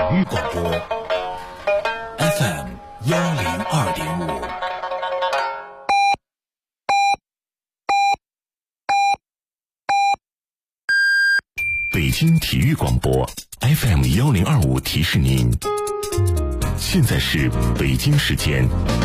育广播 FM102.5。北京体育广播 FM1025 提示您，现在是北京时间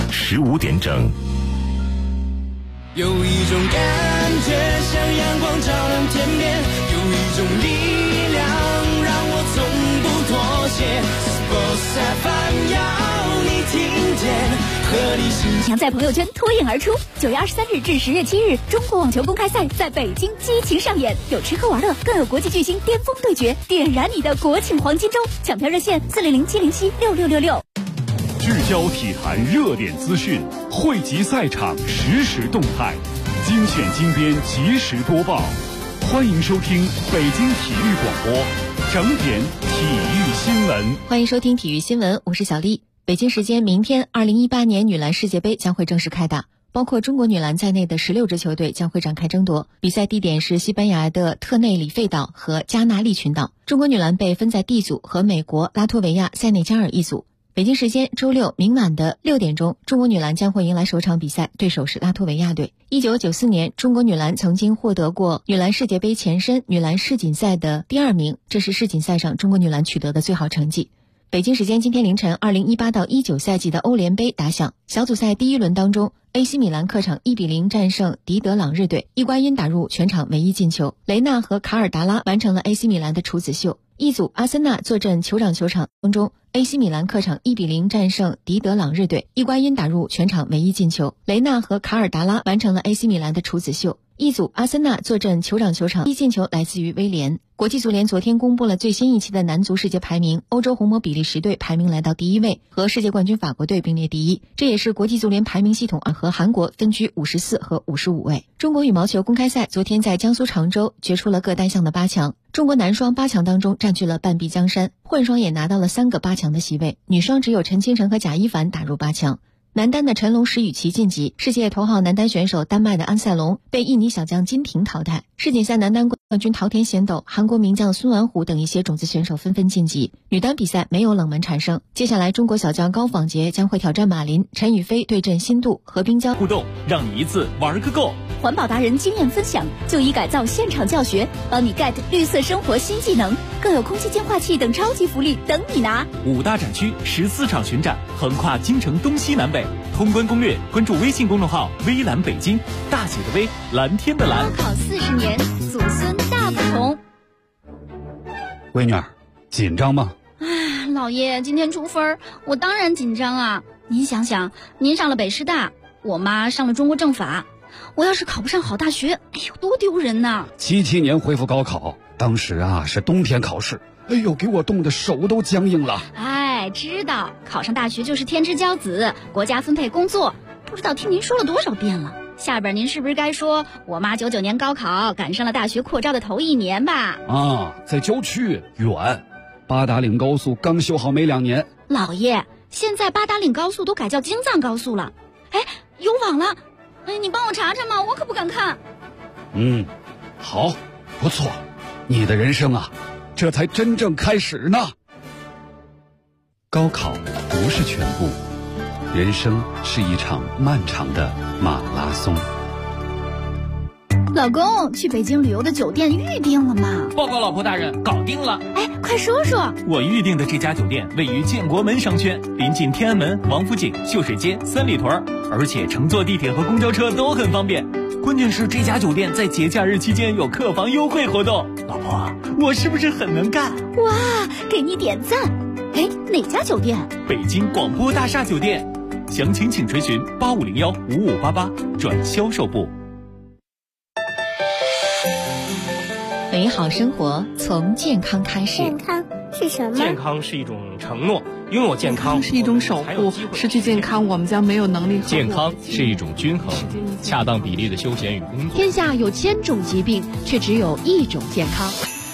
15点整。 有一种感觉像阳光照亮天边，有一种力量让我从不妥协。Sports FM 要你听见，和你心将在朋友圈脱颖而出。9月23日至10月7日，中国网球公开赛在北京激情上演，有吃喝玩乐，更有国际巨星巅峰对决，点燃你的国庆黄金周。抢票热线400-707-6666。 聚焦体坛热点资讯，汇集赛场实时动态，精选精编及时播报。欢迎收听北京体育广播，整点体育新闻。 欢迎收听体育新闻，我是小丽。北京时间明天，2018年女篮世界杯将会正式开打，包括中国女篮在内的16支球队将会展开争夺。比赛地点是西班牙的特内里费岛和加那利群岛。中国女篮被分在 D 组，和美国、拉脱维亚、塞内加尔一组。北京时间周六明晚的6点钟，中国女篮将会迎来首场比赛，对手是拉脱维亚队。1994年，中国女篮曾经获得过女篮世界杯前身女篮世锦赛的第2名，这是世锦赛上中国女篮取得的最好成绩。北京时间今天凌晨，2018到19赛季的欧联杯打响。小组赛第一轮当中，AC 米兰客场1-0战胜迪德朗日队，伊瓜因打入全场唯一进球，雷纳和卡尔达拉完成了 AC 米兰的处子秀。一组阿森纳坐镇酋长球场当中，AC 米兰客场1-0战胜迪德朗日队，伊瓜因打入全场唯一进球，雷纳和卡尔达拉完成了 AC 米兰的处子秀。一组阿森纳坐镇酋长球场，一进球来自于威廉。国际足联昨天公布了最新一期的男足世界排名，欧洲红魔比利时队排名来到第1位，和世界冠军法国队并列第1，这也是国际足联排名系统和韩国分居54和55位。中国羽毛球公开赛昨天在江苏常州决出了各单项的8强，中国男双8强当中占据了半壁江山，混双也拿到了3个8强的席位，女双只有陈清晨和贾一凡打入8强。男单的陈龙、石宇奇晋级，世界头号男单选手丹麦的安塞龙被印尼小将金廷淘汰。世锦赛男单冠军桃田贤斗、韩国名将孙完虎等一些种子选手纷纷晋级。女单比赛没有冷门产生，接下来中国小将高仿洁将会挑战马林，陈雨菲对阵新度，何冰娇互动，让你一次玩个够。 环保达人经验分享，就医改造现场教学，帮你 get 绿色生活新技能，更有空气净化器等超级福利等你拿。 5大展区14场巡展，横跨京城东西南北。通关攻略，关注微信公众号微蓝北京，大写的微，蓝天的蓝。 高考40年，祖孙大不同。 闺女儿，紧张吗？ 老爷，今天出分，我当然紧张啊。您想想，您上了北师大，我妈上了中国政法，我要是考不上好大学，哎呦，多丢人呐 ！77年恢复高考，当时是冬天考试，哎呦，给我冻得手都僵硬了。 知道考上大学就是天之骄子，国家分配工作，不知道听您说了多少遍了。下边您是不是该说我妈99年高考赶上了大学扩招的头1年吧？ 在郊区远，八达岭高速刚修好没2年。 老爷，现在八达岭高速都改叫京藏高速了，有网了，你帮我查查嘛，我可不敢看。 好，不错，你的人生这才真正开始呢。高考不是全部，人生是一场漫长的马拉松。 老公，去北京旅游的酒店预定了吗？ 报告老婆大人，搞定了。 快说说。 我预定的这家酒店位于建国门商圈，临近天安门、王府井、秀水街、三里屯，而且乘坐地铁和公交车都很方便。关键是这家酒店在节假日期间有客房优惠活动。老婆，我是不是很能干？ 哇，给你点赞。哪家酒店？ 北京广播大厦酒店，详情请垂询8501-5588转销售部。 美好生活从健康开始。 健康是什么？ 健康是一种承诺，拥有健康是一种守护，失去健康我们将没有能力。 健康是一种均衡，恰当比例的休闲与工作。 天下有1000种疾病，却只有1种健康。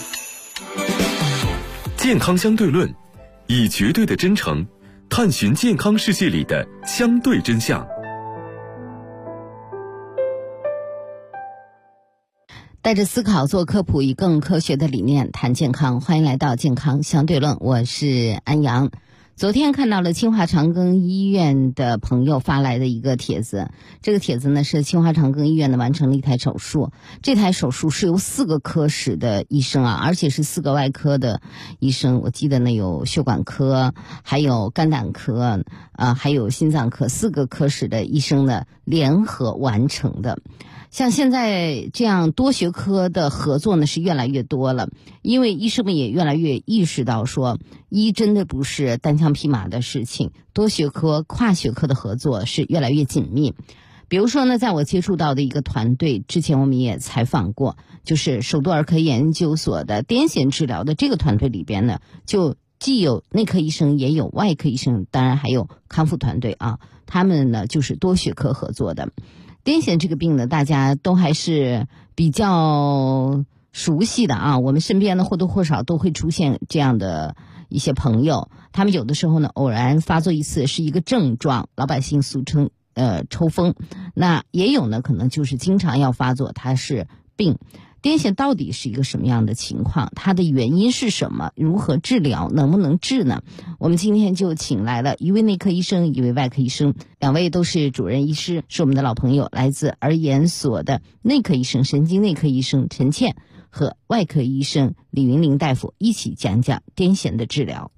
健康相对论，以绝对的真诚探寻健康世界里的相对真相。 带着思考做科普，以更科学的理念谈健康。欢迎来到健康相对论，我是安阳。昨天看到了清华长庚医院的朋友发来的一个帖子，这个帖子呢是清华长庚医院的完成了一台手术，这台手术是由4个科室的医生而且是4个外科的医生，我记得呢有血管科，还有肝胆科，还有心脏科，4个科室的医生呢联合完成的。像现在这样多学科的合作呢是越来越多了，因为医生们也越来越意识到说，医真的不是单枪匹马的事情，多学科跨学科的合作是越来越紧密。比如说呢，在我接触到的一个团队，之前我们也采访过，就是首都儿科研究所的癫痫治疗的这个团队里边呢，就既有内科医生也有外科医生，当然还有康复团队他们呢就是多学科合作的。癫痫这个病呢，大家都还是比较熟悉的我们身边呢或多或少都会出现这样的一些朋友，他们有的时候呢偶然发作一次是一个症状，老百姓俗称抽风，那也有呢可能就是经常要发作，它是病。癫痫到底是一个什么样的情况？它的原因是什么？如何治疗？能不能治呢？我们今天就请来了一位内科医生，一位外科医生，2位都是主任医师，是我们的老朋友，来自儿研所的内科医生、神经内科医生陈倩和外科医生李云林大夫一起讲讲癫痫的治疗。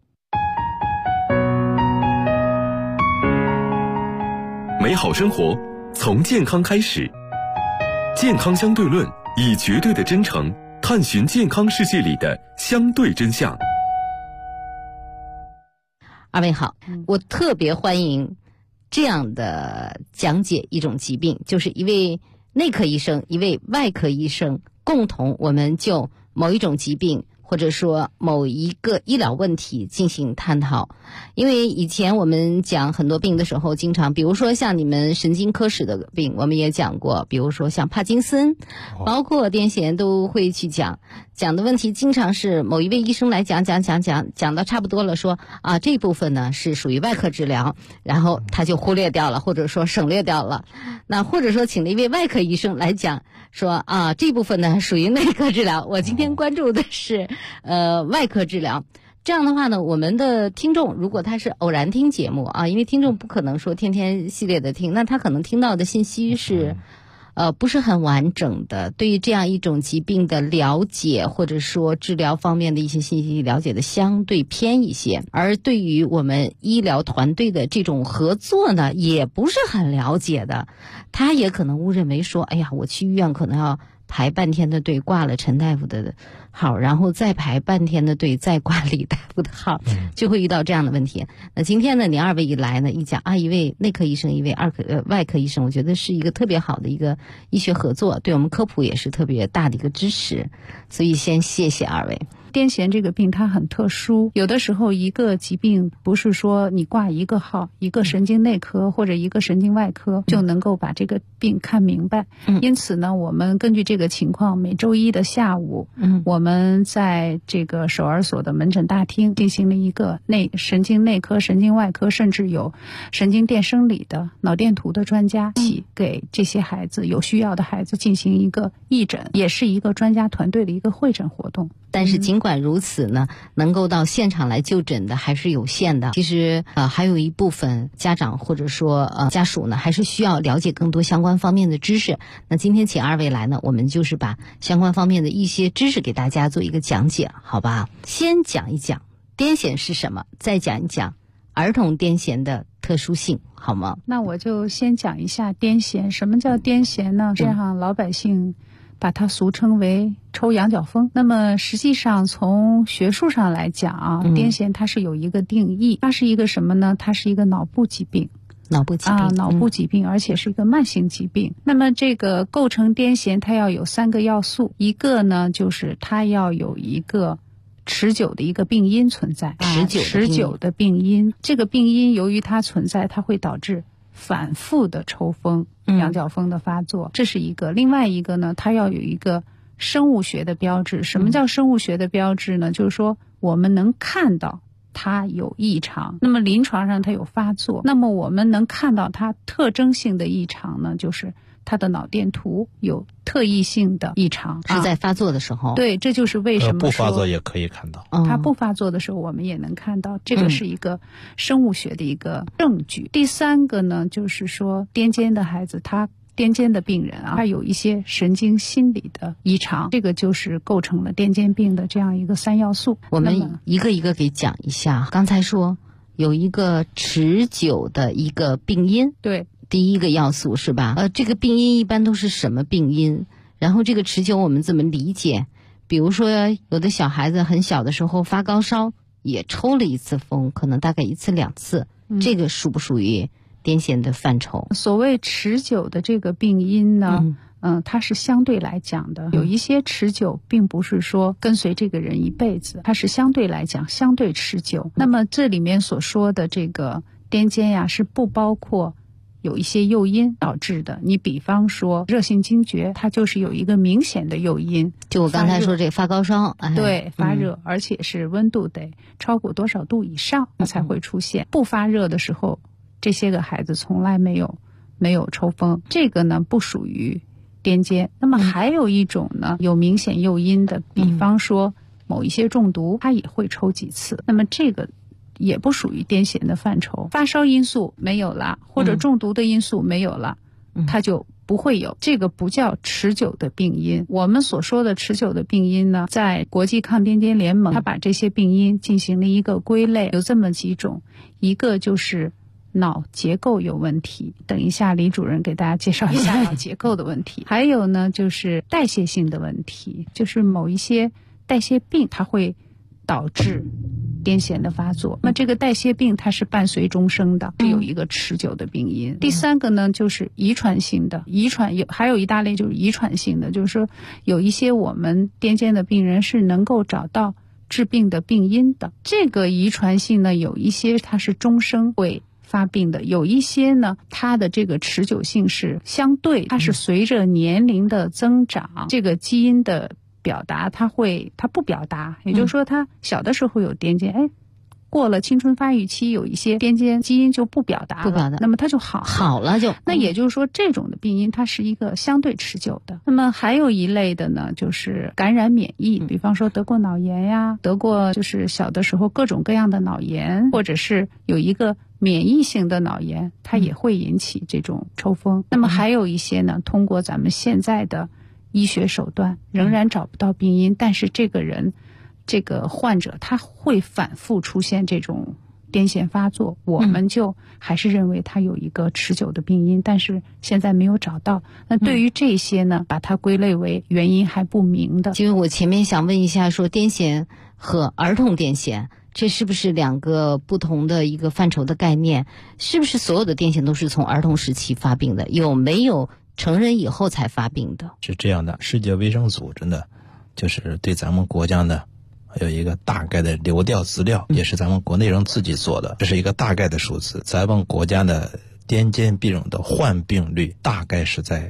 美好生活从健康开始，健康相对论以绝对的真诚探寻健康世界里的相对真相。 2位好，我特别欢迎这样的讲解一种疾病，就是一位内科医生，一位外科医生，共同我们就某一种疾病或者说某一个医疗问题进行探讨。因为以前我们讲很多病的时候，经常比如说像你们神经科室的病我们也讲过，比如说像帕金森包括癫痫都会去讲的问题，经常是某一位医生来讲到差不多了，说这部分呢是属于外科治疗，然后他就忽略掉了，或者说省略掉了。那或者说请了一位外科医生来讲，说这部分呢属于内科治疗，我今天关注的是外科治疗。这样的话呢，我们的听众如果他是偶然听节目因为听众不可能说天天系列的听，那他可能听到的信息是不是很完整的，对于这样一种疾病的了解或者说治疗方面的一些信息了解的相对偏一些，而对于我们医疗团队的这种合作呢也不是很了解的，他也可能误认为说，哎呀，我去医院可能要排半天的队，挂了陈大夫的号，然后再排半天的队，再挂李大夫的号，就会遇到这样的问题。那今天呢，您2位一来呢，一讲一位内科医生，一位外科医生，我觉得是一个特别好的一个医学合作，对我们科普也是特别大的一个支持。所以先谢谢2位。 癫痫这个病它很特殊，有的时候一个疾病不是说你挂一个号，一个神经内科或者一个神经外科就能够把这个病看明白。因此呢，我们根据这个情况，每周一的下午，我们在这个首儿所的门诊大厅进行了一个神经内科、神经外科，甚至有神经电生理的、脑电图的专家，一起给这些孩子有需要的孩子进行一个义诊，也是一个专家团队的一个会诊活动。 但是尽管如此呢，能够到现场来就诊的还是有限的。其实还有一部分家长或者说家属呢，还是需要了解更多相关方面的知识。那今天请2位来呢，我们就是把相关方面的一些知识给大家做一个讲解，好吧？先讲一讲癫痫是什么，再讲一讲儿童癫痫的特殊性，好吗？ 那我就先讲一下癫痫。什么叫癫痫呢？这样老百姓把它俗称为抽羊角风。那么实际上从学术上来讲癫痫它是有一个定义，它是一个什么呢？它是一个脑部疾病。脑部疾病，而且是一个慢性疾病。那么这个构成癫痫它要有3个要素，一个呢就是它要有一个持久的一个病因存在，持久的病因。这个病因由于它存在，它会导致反复的抽风、羊角风的发作，这是一个。另外一个呢，它要有一个生物学的标志。什么叫生物学的标志呢？就是说我们能看到它有异常，那么临床上它有发作，那么我们能看到它特征性的异常呢，就是他的脑电图有特异性的异常， 是在发作的时候。 对，这就是为什么不发作也可以看到。 他不发作的时候我们也能看到，这个是一个生物学的一个证据。第三个呢，就是说癫痫的孩子，癫痫的病人他有一些神经心理的异常，这个就是构成了癫痫病的这样一个3要素。 我们一个一个给讲一下。刚才说有一个持久的一个病因， 对， 第一个要素是吧？这个病因一般都是什么病因？然后这个持久我们怎么理解？比如说有的小孩子很小的时候发高烧，也抽了一次风，可能大概1次2次，这个属不属于癫痫的范畴？ 所谓持久的这个病因呢，它是相对来讲的，有一些持久并不是说跟随这个人一辈子，它是相对来讲相对持久。那么这里面所说的这个癫痫呀，是不包括有一些诱因导致的。你比方说热性惊厥，它就是有一个明显的诱因， 就我刚才说这发高烧， 对，发热，而且是温度得超过多少度以上它才会出现。不发热的时候，这些个孩子从来没有抽风，这个呢不属于癫痫。那么还有一种呢，有明显诱因的，比方说某一些中毒，他也会抽几次，那么这个也不属于癫痫的范畴。发烧因素没有了，或者中毒的因素没有了，它就不会有，这个不叫持久的病因。我们所说的持久的病因呢，在国际抗癫痫联盟，它把这些病因进行了一个归类，有这么几种，一个就是脑结构有问题，等一下李主任给大家介绍一下脑结构的问题。还有呢，就是代谢性的问题，就是某一些代谢病它会导致癫痫的发作。那这个代谢病它是伴随终生的，是有一个持久的病因。第三个呢，就是遗传性的，还有一大类就是遗传性的，就是说有一些我们癫痫的病人是能够找到致病的病因的。这个遗传性呢，有一些它是终生会发病的，有一些呢，它的这个持久性是相对，它是随着年龄的增长，这个基因的表达它不表达，也就是说它小的时候有癫痫，过了青春发育期，有一些癫痫基因就不表达了，那么它就好了就。那也就是说这种的病因它是一个相对持久的。那么还有一类的呢，就是感染免疫，比方说得过脑炎呀，得过就是小的时候各种各样的脑炎，或者是有一个免疫性的脑炎，它也会引起这种抽风。那么还有一些呢，通过咱们现在的医学手段仍然找不到病因，但是这个患者他会反复出现这种癫痫发作，我们就还是认为他有一个持久的病因，但是现在没有找到。那对于这些呢，把它归类为原因还不明的。 因为我前面想问一下，说癫痫和儿童癫痫，这是不是两个不同的一个范畴的概念？是不是所有的癫痫都是从儿童时期发病的？有没有成人以后才发病的？ 是这样的，世界卫生组织呢，就是对咱们国家呢有一个大概的流调资料，也是咱们国内人自己做的，这是一个大概的数字。咱们国家的癫痫病人的患病率大概是在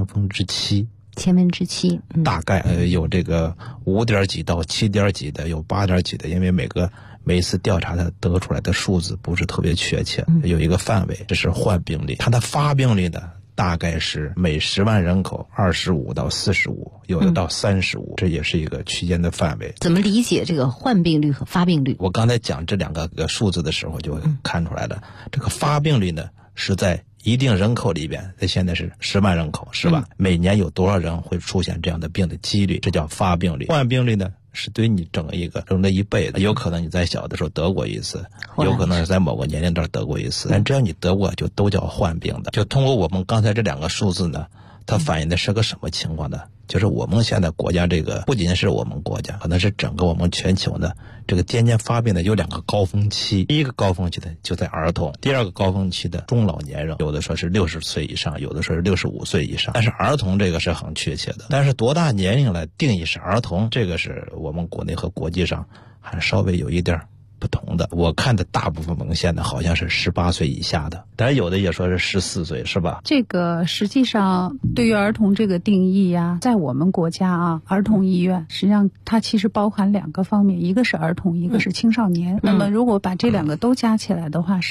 7%，大概有这个5点几到7点几的，有8点几的，因为每一次调查它得出来的数字不是特别确切，有一个范围，这是患病率。它的发病率呢，大概是每10万人口25到45，有的到35，这也是一个区间的范围。 怎么理解这个患病率和发病率？ 我刚才讲这两个数字的时候就看出来了，这个发病率呢是在一定人口里边，它现在是10万人口，是吧？每年有多少人会出现这样的病的几率，这叫发病率。患病率呢是对你整的一辈子，有可能你在小的时候得过一次，有可能是在某个年龄段得过一次，但只要你得过就都叫患病的。就通过我们刚才这两个数字呢，它反映的是个什么情况呢？就是我们现在国家这个不仅是我们国家，可能是整个我们全球呢，这个癫痫发病的有2个高峰期。第一个高峰期的就在儿童，第二个高峰期的中老年人，有的说是60岁以上，有的说是65岁以上。但是儿童这个是很确切的，但是多大年龄来定义是儿童，这个是我们国内和国际上还稍微有一点不同的。我看的大部分文献呢，好像是18岁以下的，但是有的也说是14岁，是吧？ 这个实际上对于儿童这个定义呀，在我们国家啊，儿童医院实际上它其实包含2个方面，一个是儿童，一个是青少年。那么如果把这2个都加起来的话，是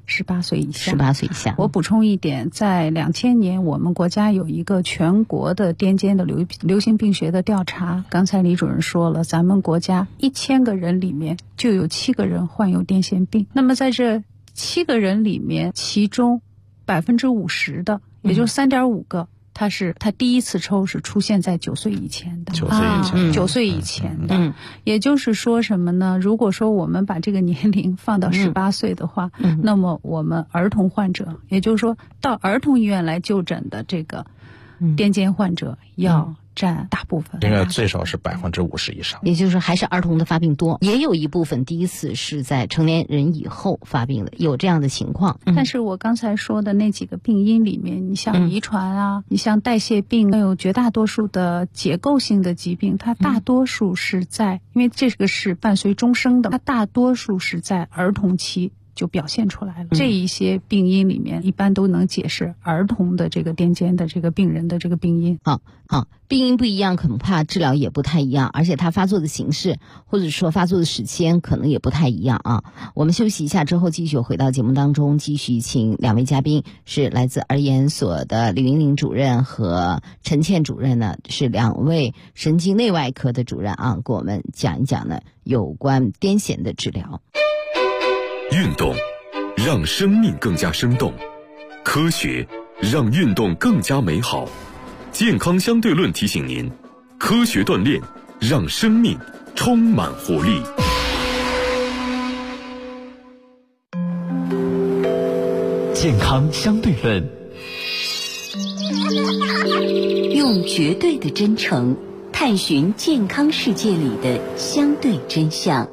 18岁以下。 18岁以下。 我补充一点，在2000年我们国家有一个全国的癫痫的流行病学的调查，刚才李主任说了，咱们国家1000个人里面就有7个人患有癫痫病。那么在这7个人里面，其中50%的，也就是3.5个，他第一次抽是出现在9岁以前的，9岁以前的，也就是说什么呢？如果说我们把这个年龄放到18岁的话，那么我们儿童患者，也就是说到儿童医院来就诊的这个癫痫患者要占大部分， 应该最少是50%以上。 也就是说，还是儿童的发病多，也有一部分第一次是在成年人以后发病的，有这样的情况。 但是我刚才说的那几个病因里面，你像遗传啊，你像代谢病，还有绝大多数的结构性的疾病，它大多数是在，因为这个是伴随终生的，它大多数是在儿童期就表现出来了。这一些病因里面一般都能解释儿童的这个癫痫的这个病人的这个病因。 病因不一样，恐怕治疗也不太一样，而且它发作的形式或者说发作的时间可能也不太一样啊。我们休息一下之后继续回到节目当中，继续请2位嘉宾，是来自儿研所的李云玲主任和陈倩主任呢，是2位神经内外科的主任啊，给我们讲一讲呢有关癫痫的治疗。 运动让生命更加生动，科学让运动更加美好。健康相对论提醒您，科学锻炼让生命充满活力。 健康相对论， 用绝对的真诚探寻健康世界里的相对真相。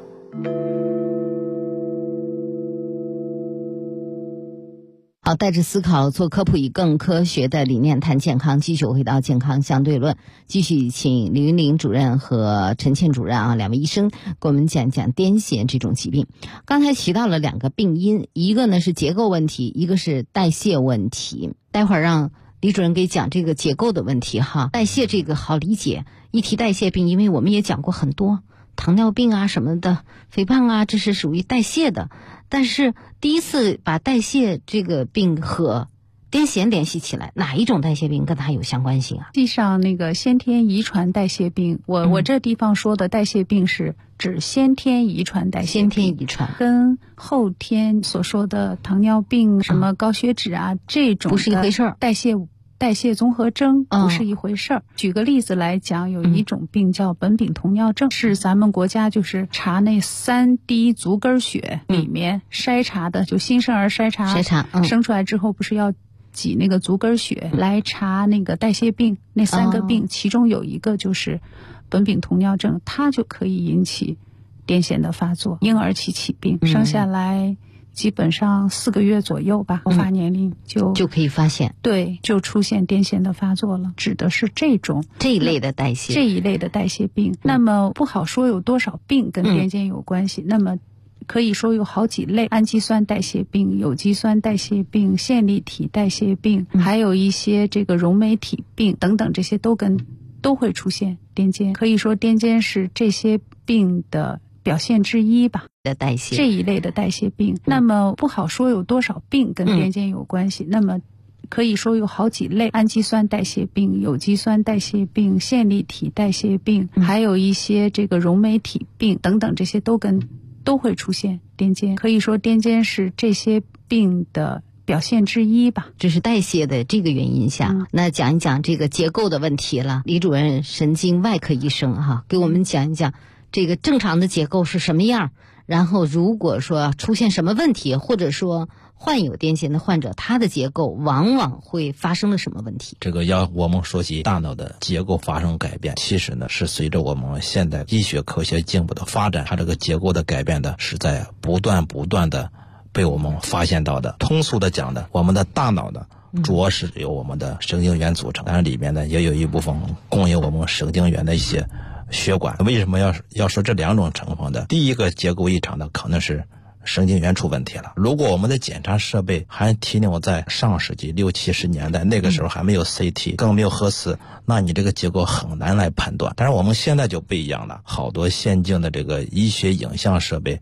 好，带着思考做科普，以更科学的理念谈健康，继续回到健康相对论，继续请李云玲主任和陈倩主任啊2位医生给我们讲讲癫痫这种疾病。刚才提到了2个病因，一个呢是结构问题，一个是代谢问题。待会儿让李主任给讲这个结构的问题哈。代谢这个好理解，一提代谢病，因为我们也讲过很多糖尿病啊什么的，肥胖啊，这是属于代谢的。但是第一次把代谢这个病和癫痫联系起来，哪一种代谢病跟它有相关性啊？ 实际上那个先天遗传代谢病，我这地方说的代谢病是指先天遗传代谢病， 先天遗传跟后天所说的糖尿病、什么高血脂啊这种不是一回事儿， 代谢综合征不是一回事儿。举个例子来讲，有一种病叫苯丙酮尿症，是咱们国家就是查那3滴足跟血里面筛查的，就新生儿筛查，生出来之后不是要挤那个足跟血来查那个代谢病，那3个病其中有一个就是苯丙酮尿症，它就可以引起癫痫的发作，婴儿期起病，生下来基本上4个月左右吧，发年龄就可以发现， 对，就出现癫痫的发作了，指的是这一类的代谢， 这一类的代谢病。那么不好说有多少病跟癫痫有关系，那么可以说有好几类：氨基酸代谢病、有机酸代谢病、线粒体代谢病，还有一些这个溶酶体病等等，这些都会出现癫痫。可以说癫痫是这些病的表现之一吧， 的代谢这一类的代谢病。那么不好说有多少病跟癫痫有关系，那么可以说有好几类：氨基酸代谢病、有机酸代谢病、线粒体代谢病，还有一些这个溶酶体病等等，这些都会出现癫痫。可以说癫痫是这些病的表现之一吧。 这是代谢的这个原因下，那讲一讲这个结构的问题了。李主任神经外科医生哈，给我们讲一讲这个正常的结构是什么样，然后如果说出现什么问题，或者说患有癫痫的患者，他的结构往往会发生了什么问题？ 这个要我们说起大脑的结构发生改变，其实呢是随着我们现代医学科学进步的发展，它这个结构的改变的是在不断的被我们发现到的。通俗的讲的，我们的大脑呢主要是由我们的神经元组成，当然里面呢也有一部分供应我们神经元的一些血管。为什么要说这2种成分的？第一个结构异常的可能是神经元出问题了。如果我们的检查设备还停留在上世纪60、70年代，那个时候还没有 CT， 更没有核磁，那你这个结构很难来判断。但是我们现在就不一样了，好多先进的这个医学影像设备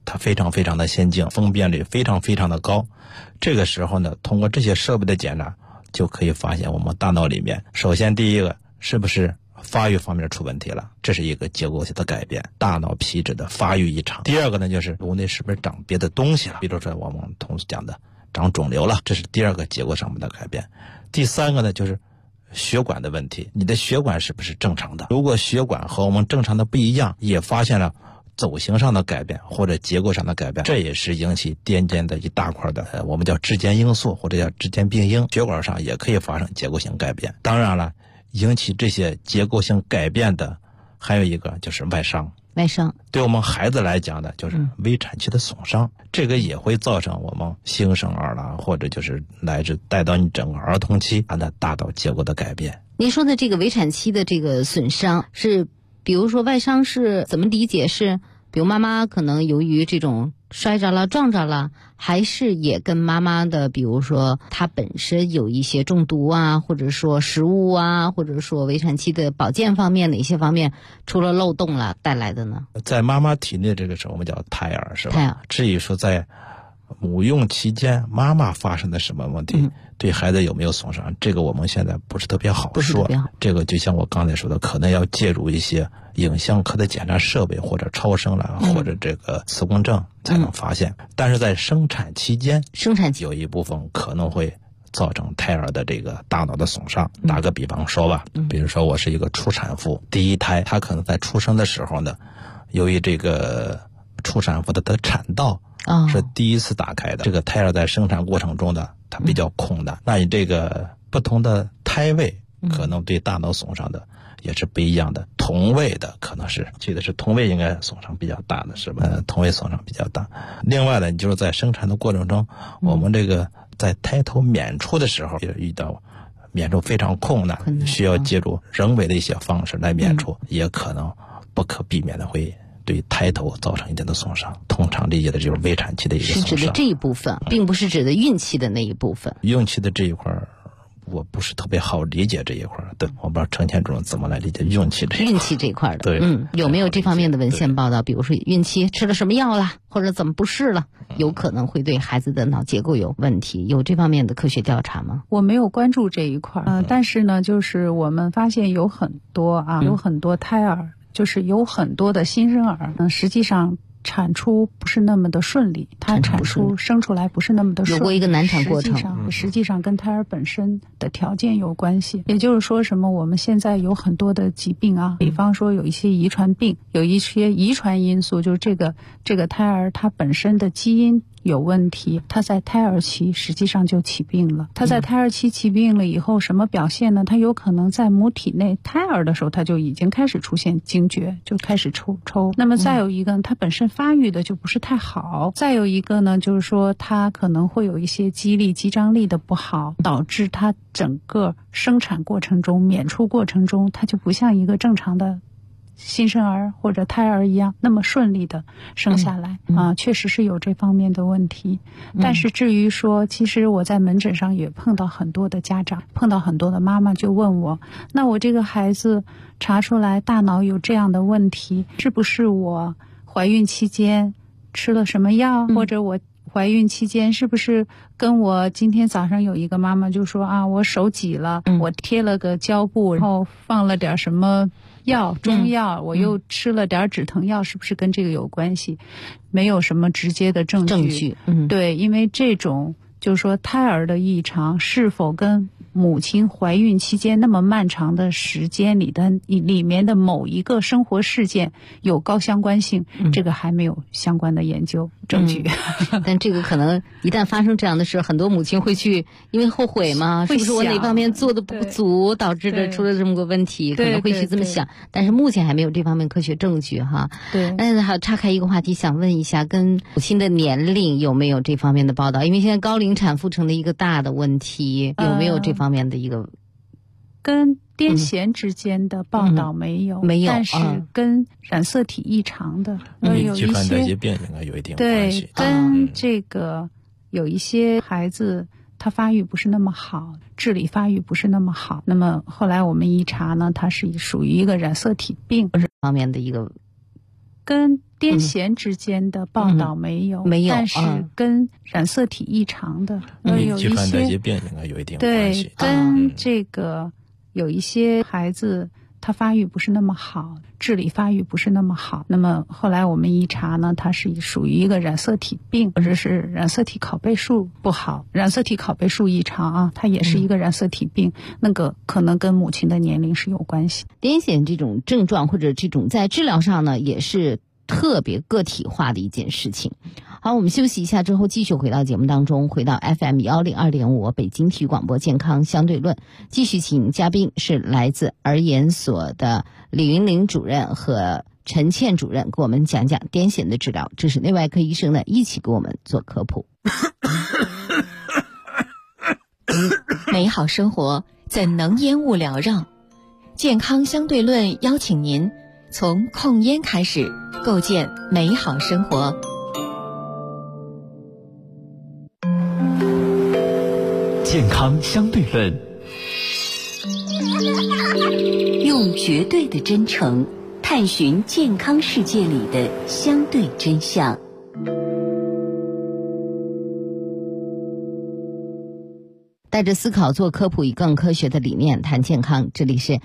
它非常非常的先进，分辨率非常非常的高。这个时候呢，通过这些设备的检查，就可以发现我们大脑里面，首先第一个是不是发育方面出问题了，这是一个结构性的改变，大脑皮质的发育异常。第二个呢，就是颅内是不是长别的东西了，比如说我们同时讲的长肿瘤了，这是第二个结构上面的改变。第三个呢，就是血管的问题，你的血管是不是正常的？如果血管和我们正常的不一样，也发现了走形上的改变或者结构上的改变，这也是引起癫痫的一大块的我们叫支间因素或者叫支间病因，血管上也可以发生结构性改变。当然了，引起这些结构性改变的还有一个就是外伤。 外伤对我们孩子来讲呢，就是微产期的损伤，这个也会造成我们新生儿啦，或者就是乃至带到你整个儿童期它的大脑结构的改变。 您说的这个围产期的这个损伤是，比如说外伤是怎么理解？是比如妈妈可能由于这种摔着了撞着了，还是也跟妈妈的比如说她本身有一些中毒啊，或者说食物啊，或者说围产期的保健方面哪些方面出了漏洞了带来的呢？ 在妈妈体内这个时候我们叫胎儿，是吧？ 胎儿。 至于说在母用期间妈妈发生的什么问题，对孩子有没有损伤，这个我们现在不是特别好说。这个就像我刚才说的，可能要介入一些影像科的检查设备或者超声了，或者这个磁共振才能发现。但是在生产期间，有一部分可能会造成胎儿的这个大脑的损伤。打个比方说吧，比如说我是一个初产妇，第一胎她可能在出生的时候呢，由于这个初产妇的产道是第一次打开的，这个胎儿在生产过程中呢，它比较空的，那你这个不同的胎位可能对大脑损伤的也是不一样的。同位的可能是，记得是同位应该损伤比较大的，是吧？同位损伤比较大。另外呢，你就是在生产的过程中，我们这个在胎头娩出的时候也遇到娩出非常困难，需要借助人为的一些方式来娩出，也可能不可避免的会对胎头造成一定的损伤。通常理解的就是围产期的一个损伤， 是指的这一部分，并不是指的孕期的那一部分。 孕期的这一块我不是特别好理解这一块，对，我不知道陈前主任怎么来理解孕期这一块。 孕期这一块的， 对， 有没有这方面的文献报道？比如说孕期吃了什么药了，或者怎么不适了，有可能会对孩子的脑结构有问题，有这方面的科学调查吗？ 我没有关注这一块，但是呢，就是我们发现有很多有很多胎儿，就是有很多的新生儿，实际上产出不是那么的顺利，它生出来不是那么的顺利， 有过一个难产过程， 实际上跟胎儿本身的条件有关系。也就是说什么，我们现在有很多的疾病比方说有一些遗传病，有一些遗传因素，就是这个胎儿它本身的基因有问题，他在胎儿期实际上就起病了。他在胎儿期起病了以后，什么表现呢？他有可能在母体内胎儿的时候，他就已经开始出现惊厥，就开始抽。那么再有一个，他本身发育的就不是太好。再有一个呢，就是说他可能会有一些肌张力的不好，导致他整个生产过程中、娩出过程中，他就不像一个正常的新生儿或者胎儿一样那么顺利的生下来确实是有这方面的问题。但是至于说，其实我在门诊上也碰到很多的家长，碰到很多的妈妈就问我，那我这个孩子查出来大脑有这样的问题，是不是我怀孕期间吃了什么药，或者我怀孕期间是不是跟我今天早上有一个妈妈就说我手挤了，我贴了个胶布，然后放了点什么中药，我又吃了点止疼药，是不是跟这个有关系？没有什么直接的证据。对，因为这种就是说胎儿的异常是否跟母亲怀孕期间那么漫长的时间里面的某一个生活事件有高相关性，这个还没有相关的研究证据。 但这个可能一旦发生这样的事，很多母亲会去因为后悔嘛，是不是我哪方面做的不足导致的出了这么个问题，可能会去这么想。但是目前还没有这方面科学证据哈。 对。 还岔开一个话题，想问一下，跟母亲的年龄有没有这方面的报道？因为现在高龄产妇成了一个大的问题，有没有这方面的一个跟癫痫之间的报道没有，但是跟染色体异常的有一些代谢病应该有一定关系。 对，跟这个有一些孩子他发育不是那么好，智力发育不是那么好，那么后来我们一查呢，它是属于一个染色体病方面的一个。 跟癫痫之间的报道没有， 没有， 但是跟染色体异常的，有一些代谢病应该有一定关系。 对，跟这个有一些孩子他发育不是那么好，智力发育不是那么好，那么后来我们一查呢，它是属于一个染色体病，或者是染色体拷贝数不好，染色体拷贝数异常啊，它也是一个染色体病，那个可能跟母亲的年龄是有关系。 癫痫这种症状或者这种在治疗上呢，也是特别个体化的一件事情。好，我们休息一下之后继续回到节目当中，回到 FM102.5 北京体育广播健康相对论，继续请嘉宾是来自儿研所的李云玲主任和陈倩主任给我们讲讲癫痫的治疗，这是内外科医生呢一起给我们做科普。 美好生活怎能烟雾缭绕？健康相对论邀请您从控烟开始，构建美好生活。 健康相对论， 用绝对的真诚探寻健康世界里的相对真相。 带着思考做科普，以更科学的理念谈健康。这里是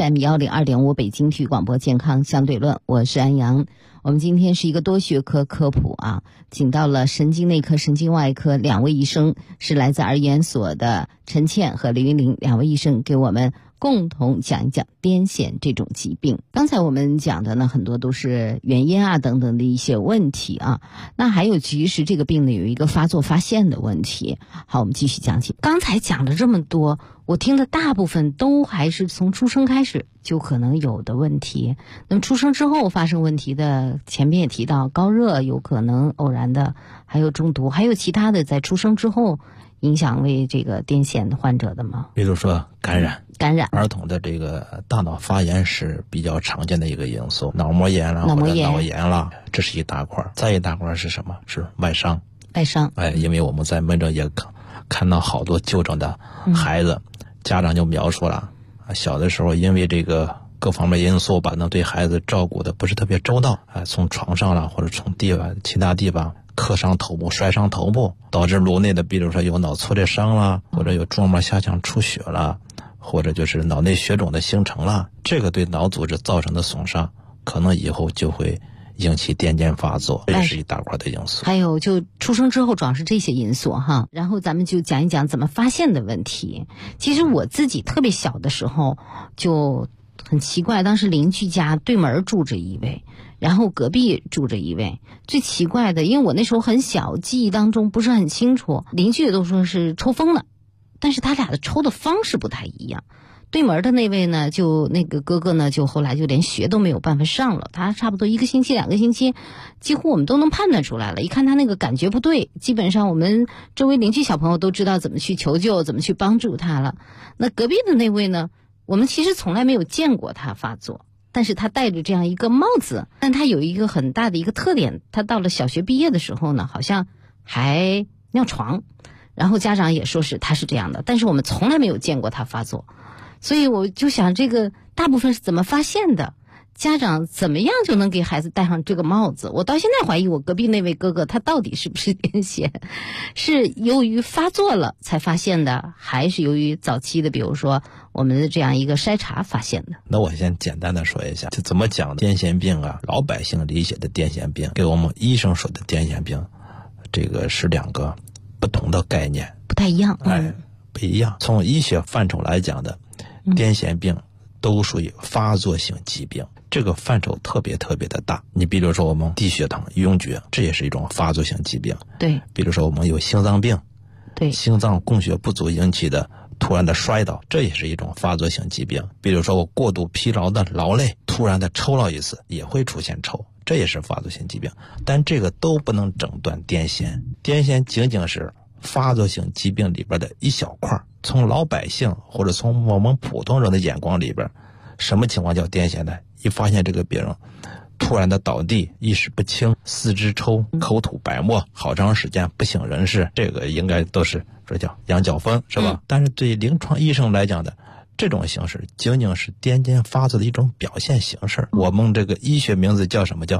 FM102.5 北京体育广播健康相对论，我是安阳。我们今天是一个多学科科普啊，请到了神经内科、神经外科两位医生，是来自儿研所的陈倩和李云玲两位医生，给我们共同讲一讲癫痫这种疾病。刚才我们讲的呢，很多都是原因啊等等的一些问题啊。那还有其实这个病呢有一个发作发现的问题。好，我们继续讲起。刚才讲了这么多，我听的大部分都还是从出生开始就可能有的问题。那么出生之后发生问题的，前面也提到高热有可能偶然的，还有中毒，还有其他的在出生之后影响为这个癫痫的患者的吗？ 比如说感染， 儿童的这个大脑发炎是比较常见的一个因素，脑膜炎啦，或者脑炎啦，这是一大块。再一大块是什么？是外伤。因为我们在门诊也看到好多就诊的孩子，家长就描述了，小的时候因为这个各方面因素吧，能对孩子照顾的不是特别周到，从床上啦或者从其他地方磕伤头部、摔伤头部，导致颅内的比如说有脑挫裂伤啦，或者有蛛膜下腔出血啦，或者就是脑内血肿的形成啦，这个对脑组织造成的损伤，可能以后就会引起癫痫发作，这是一大块的因素。 还有就出生之后主要是这些因素哈，然后咱们就讲一讲怎么发现的问题。其实我自己特别小的时候就很奇怪，当时邻居家对门住着一位，然后隔壁住着一位。最奇怪的，因为我那时候很小，记忆当中不是很清楚，邻居也都说是抽风了，但是他俩的抽的方式不太一样。对门的那位呢，就那个哥哥呢，就后来就连学都没有办法上了，他差不多1个星期2个星期，几乎我们都能判断出来了。一看他那个感觉不对，基本上我们周围邻居小朋友都知道怎么去求救，怎么去帮助他了。那隔壁的那位呢，我们其实从来没有见过他发作，但是他戴着这样一个帽子，但他有一个很大的一个特点，他到了小学毕业的时候呢，好像还尿床，然后家长也说是他是这样的，但是我们从来没有见过他发作。所以我就想，这个大部分是怎么发现的？家长怎么样就能给孩子戴上这个帽子？我到现在怀疑我隔壁那位哥哥他到底是不是癫痫，是由于发作了才发现的，还是由于早期的比如说我们的这样一个筛查发现的？ 那我先简单的说一下，就怎么讲癫痫病啊，老百姓理解的癫痫病给我们医生说的癫痫病，这个是2个不同的概念， 不太一样。 不一样。从医学范畴来讲的癫痫病都属于发作性疾病，这个范畴特别特别的大。你比如说我们低血糖、晕厥，这也是一种发作性疾病。 对， 比如说我们有心脏病， 对， 心脏供血不足引起的突然的摔倒，这也是一种发作性疾病。比如说我过度疲劳的劳累，突然的抽了一次，也会出现抽，这也是发作性疾病。但这个都不能诊断癫痫，癫痫仅仅是发作性疾病里边的一小块。从老百姓或者从我们普通人的眼光里边，什么情况叫癫痫呢？一发现这个病人突然的倒地，意识不清，四肢抽，口吐白沫，好长时间不省人事，这个应该都是这叫羊角风，是吧？但是对临床医生来讲的，这种形式仅仅是癫痫发作的一种表现形式。我们这个医学名字叫什么？叫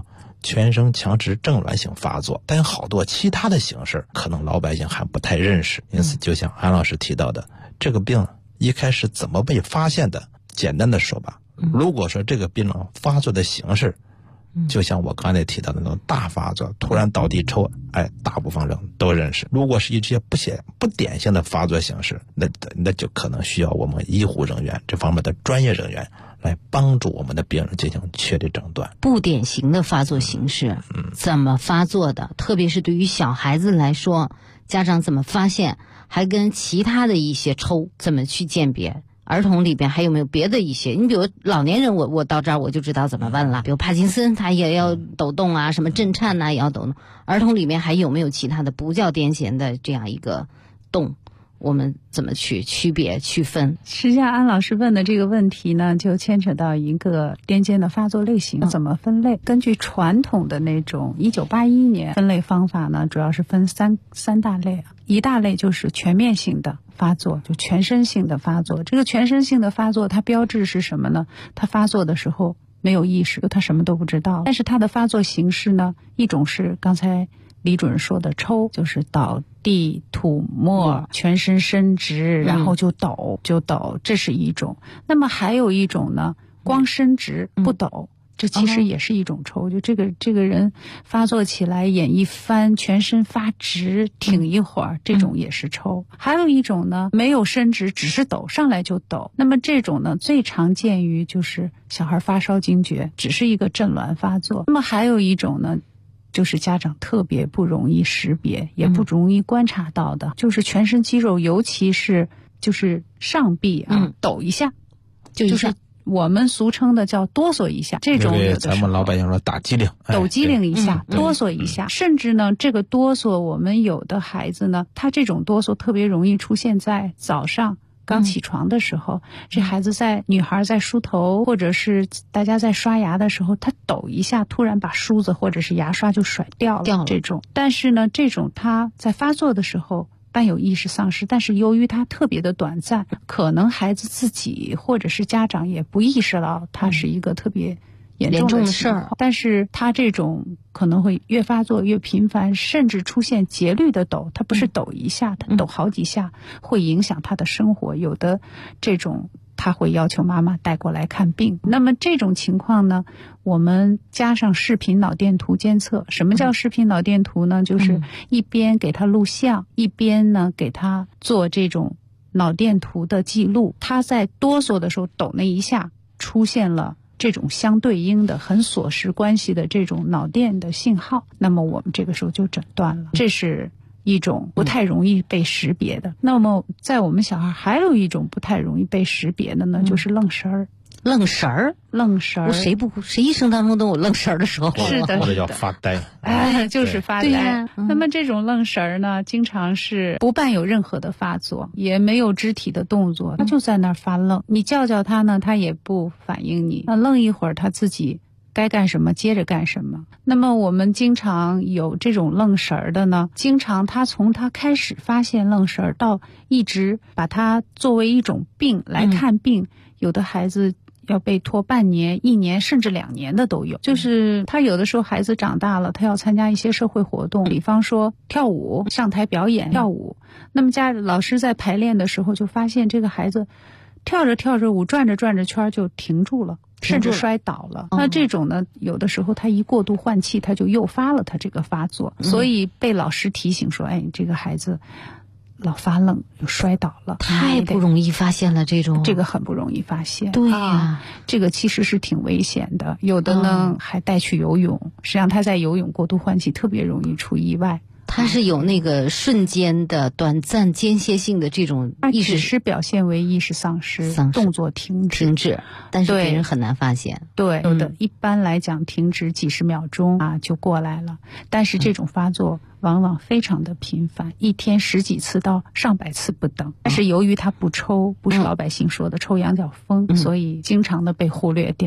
全身强直症卵性发作，但好多其他的形式可能老百姓还不太认识。因此就像安老师提到的，这个病一开始怎么被发现的，简单的说吧，如果说这个病发作的形式就像我刚才提到的那种大发作，突然倒地抽，大部分人都认识。如果是一些不典型的发作形式，那就可能需要我们医护人员这方面的专业人员来帮助我们的病人进行确切诊断。 不典型的发作形式，怎么发作的？特别是对于小孩子来说，家长怎么发现？还跟其他的一些抽怎么去鉴别？儿童里边还有没有别的一些？你比如老年人，我到这儿我就知道怎么办了。比如帕金森，他也要抖动啊，什么震颤啊也要抖动。儿童里面还有没有其他的不叫癫痫的这样一个动？我们怎么去区别区分？ 实际上安老师问的这个问题呢，就牵扯到一个癫痫的发作类型怎么分类。根据传统的那种1981年分类方法呢，主要是分三大类。一大类就是全面性的发作，就全身性的发作。这个全身性的发作它标志是什么呢？它发作的时候没有意识，他什么都不知道。但是它的发作形式呢，一种是刚才李主任说的抽，就是倒地吐沫，全身伸直，然后就抖，这是一种。那么还有一种呢，光伸直不抖，这其实也是一种抽。就这个人发作起来眼一翻，全身发直，挺一会儿，这种也是抽。还有一种呢，没有伸直，只是抖，上来就抖。那么这种呢，最常见于就是小孩发烧惊厥，只是一个震卵发作。那么还有一种呢，就是家长特别不容易识别，也不容易观察到的，就是全身肌肉，尤其是就是上臂抖一下，就是我们俗称的叫哆嗦一下，这种有的咱们老百姓说打机灵， 抖机灵一下，哆嗦一下。甚至呢，这个哆嗦，我们有的孩子呢，他这种哆嗦特别容易出现在早上刚起床的时候，这孩子女孩在梳头，或者是大家在刷牙的时候，他抖一下，突然把梳子或者是牙刷就甩掉了这种。但是呢，这种他在发作的时候伴有意识丧失，但是由于它特别的短暂，可能孩子自己或者是家长也不意识到它是一个特别严重的事儿，但是他这种可能会越发作越频繁，甚至出现节律的抖，他不是抖一下，他抖好几下，会影响他的生活。有的这种他会要求妈妈带过来看病。那么这种情况呢，我们加上视频脑电图监测。什么叫视频脑电图呢？就是一边给他录像，一边呢给他做这种脑电图的记录。他在哆嗦的时候抖那一下，出现了这种相对应的很锁时关系的这种脑电的信号，那么我们这个时候就诊断了。这是一种不太容易被识别的。那么在我们小孩还有一种不太容易被识别的呢，就是愣神儿。 愣神儿，谁一生当中都有愣神儿的时候？ 是的， 或者叫发呆。 就是发呆。那么这种愣神儿呢，经常是不伴有任何的发作，也没有肢体的动作，他就在那儿发愣。你叫他呢，他也不反应你。那愣一会儿，他自己该干什么接着干什么。那么我们经常有这种愣神儿的呢，经常他从他开始发现愣神儿到一直把它作为一种病来看病，有的孩子要被拖半年、1年甚至2年的都有。就是他有的时候孩子长大了，他要参加一些社会活动，比方说跳舞，上台表演跳舞。那么老师在排练的时候就发现这个孩子跳着舞，转着圈就停住了，甚至摔倒了。那这种呢，有的时候他一过度换气，他就诱发了他这个发作。所以被老师提醒说，这个孩子老发愣，又摔倒了， 太不容易发现了。 这个很不容易发现。 对呀， 这个其实是挺危险的。有的呢还带去游泳，实际上他在游泳过度换气，特别容易出意外。 它是有那个瞬间的短暂间歇性的这种意识， 只是表现为意识丧失，动作停止， 但是别人很难发现。 对，有的一般来讲停止几十秒钟就过来了，但是这种发作往往非常的频繁，一天10几次到上百次不等。但是由于他不抽，不是老百姓说的抽羊角风，所以经常的被忽略掉。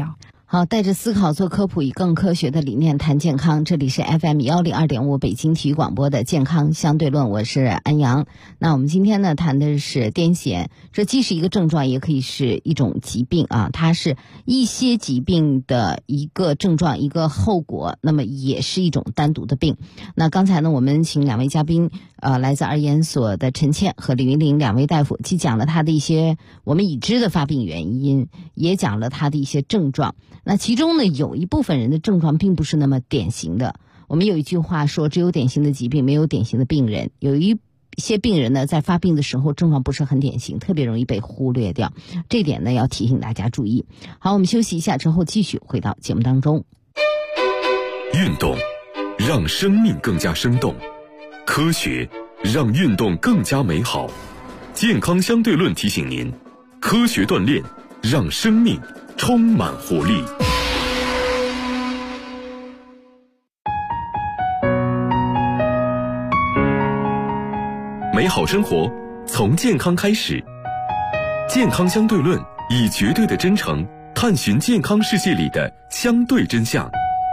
好，带着思考做科普，以更科学的理念谈健康。这里是 FM102.5 北京体育广播的健康相对论，我是安阳。那我们今天呢谈的是癫痫，这既是一个症状，也可以是一种疾病啊。它是一些疾病的一个症状，一个后果，那么也是一种单独的病。那刚才呢，我们请两位嘉宾，来自儿研所的陈倩和李云林两位大夫，既讲了他的一些我们已知的发病原因，也讲了他的一些症状。那其中呢，有一部分人的症状并不是那么典型的。我们有一句话说，只有典型的疾病，没有典型的病人。有一些病人呢，在发病的时候症状不是很典型，特别容易被忽略掉。这点呢，要提醒大家注意。好，我们休息一下之后继续回到节目当中。 运动让生命更加生动，科学让运动更加美好。健康相对论提醒您，科学锻炼让生命充满活力。美好生活从健康开始，健康相对论以绝对的真诚探寻健康世界里的相对真相。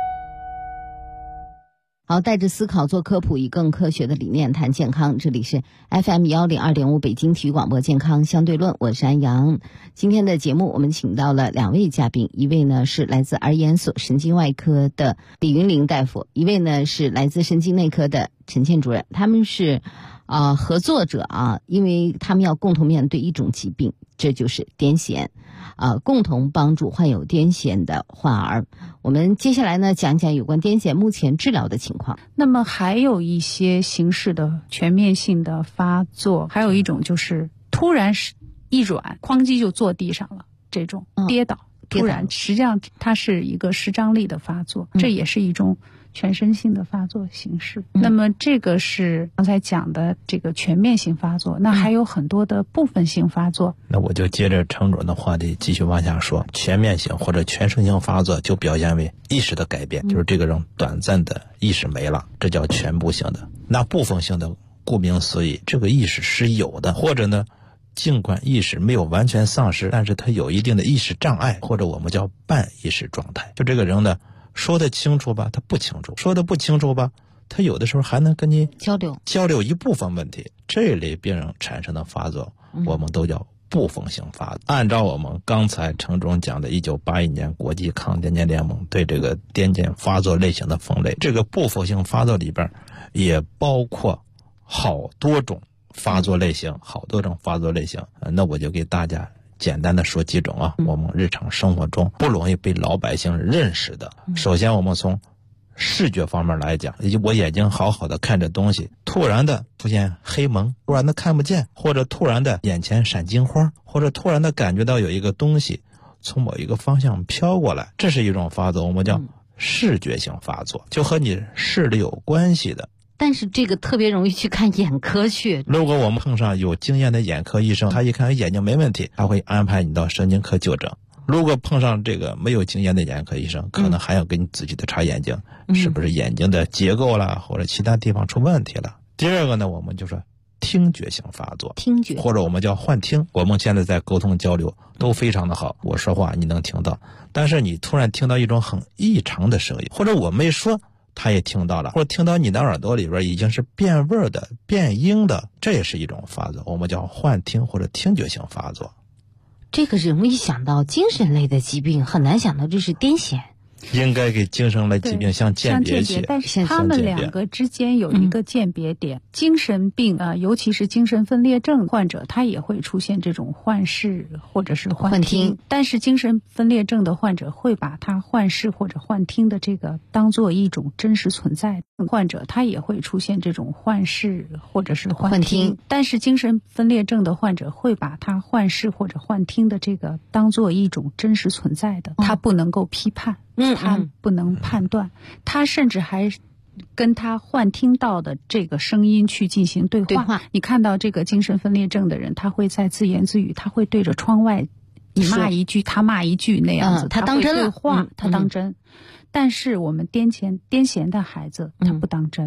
好，带着思考做科普，以更科学的理念谈健康。这里是 FM102.5 北京体育广播健康相对论，我是安阳。今天的节目我们请到了两位嘉宾，一位呢是来自儿研所神经外科的李云林大夫，一位呢是来自神经内科的陈倩主任。他们是合作者啊，因为他们要共同面对一种疾病，这就是癫痫。共同帮助患有癫痫的患儿。我们接下来呢讲讲有关癫痫目前治疗的情况。 那么还有一些形式的全面性的发作，还有一种就是突然一软，哐叽就坐地上了，这种跌倒突然，实际上它是一个失张力的发作，这也是一种全身性的发作形式。那么这个是刚才讲的这个全面性发作，那还有很多的部分性发作。 那我就接着程主任的话题继续往下说。全面性或者全身性发作就表现为意识的改变，就是这个人短暂的意识没了，这叫全部性的。那部分性的，顾名思义，这个意识是有的，或者呢尽管意识没有完全丧失，但是他有一定的意识障碍，或者我们叫半意识状态。就这个人呢，说得清楚吧，他不清楚；说得不清楚吧，他有的时候还能跟你交流一部分问题。这类病人产生的发作，我们都叫部分性发作。按照我们刚才程中讲的1981年国际抗癫痫联盟对这个癫痫发作类型的分类，这个部分性发作里边也包括好多种发作类型，那我就给大家简单的说几种啊，我们日常生活中不容易被老百姓认识的。首先我们从视觉方面来讲，我眼睛好好的看着东西，突然的出现黑蒙，突然的看不见，或者突然的眼前闪金花，或者突然的感觉到有一个东西从某一个方向飘过来，这是一种发作，我们叫视觉性发作，就和你视力有关系的。 但是这个特别容易去看眼科去。 如果我们碰上有经验的眼科医生，他一看眼睛没问题，他会安排你到神经科就诊。如果碰上这个没有经验的眼科医生，可能还要给你仔细的查眼睛，是不是眼睛的结构啦，或者其他地方出问题了。第二个呢，我们就说听觉性发作，或者我们叫幻听。我们现在在沟通交流都非常的好，我说话你能听到，但是你突然听到一种很异常的声音，或者我没说他也听到了，或者听到你的耳朵里边已经是变味的、变音的，这也是一种发作，我们叫幻听或者听觉性发作。 这个容易想到精神类的疾病，很难想到这是癫痫。 应该给精神类疾病相鉴别起， 但是他们两个之间有一个鉴别点。精神病尤其是精神分裂症患者，他也会出现这种幻视或者是幻听，但是精神分裂症的患者会把他幻视或者幻听的这个当做一种真实存在。患者他也会出现这种幻视或者是幻听，但是精神分裂症的患者会把他幻视或者幻听的这个当做一种真实存在的，他不能够批判。他不能判断，他甚至还跟他幻听到的这个声音去进行对话。你看到这个精神分裂症的人，他会在自言自语，他会对着窗外你骂一句他骂一句那样子， 他当真了， 他当真。但是我们癫痫的孩子他不当真，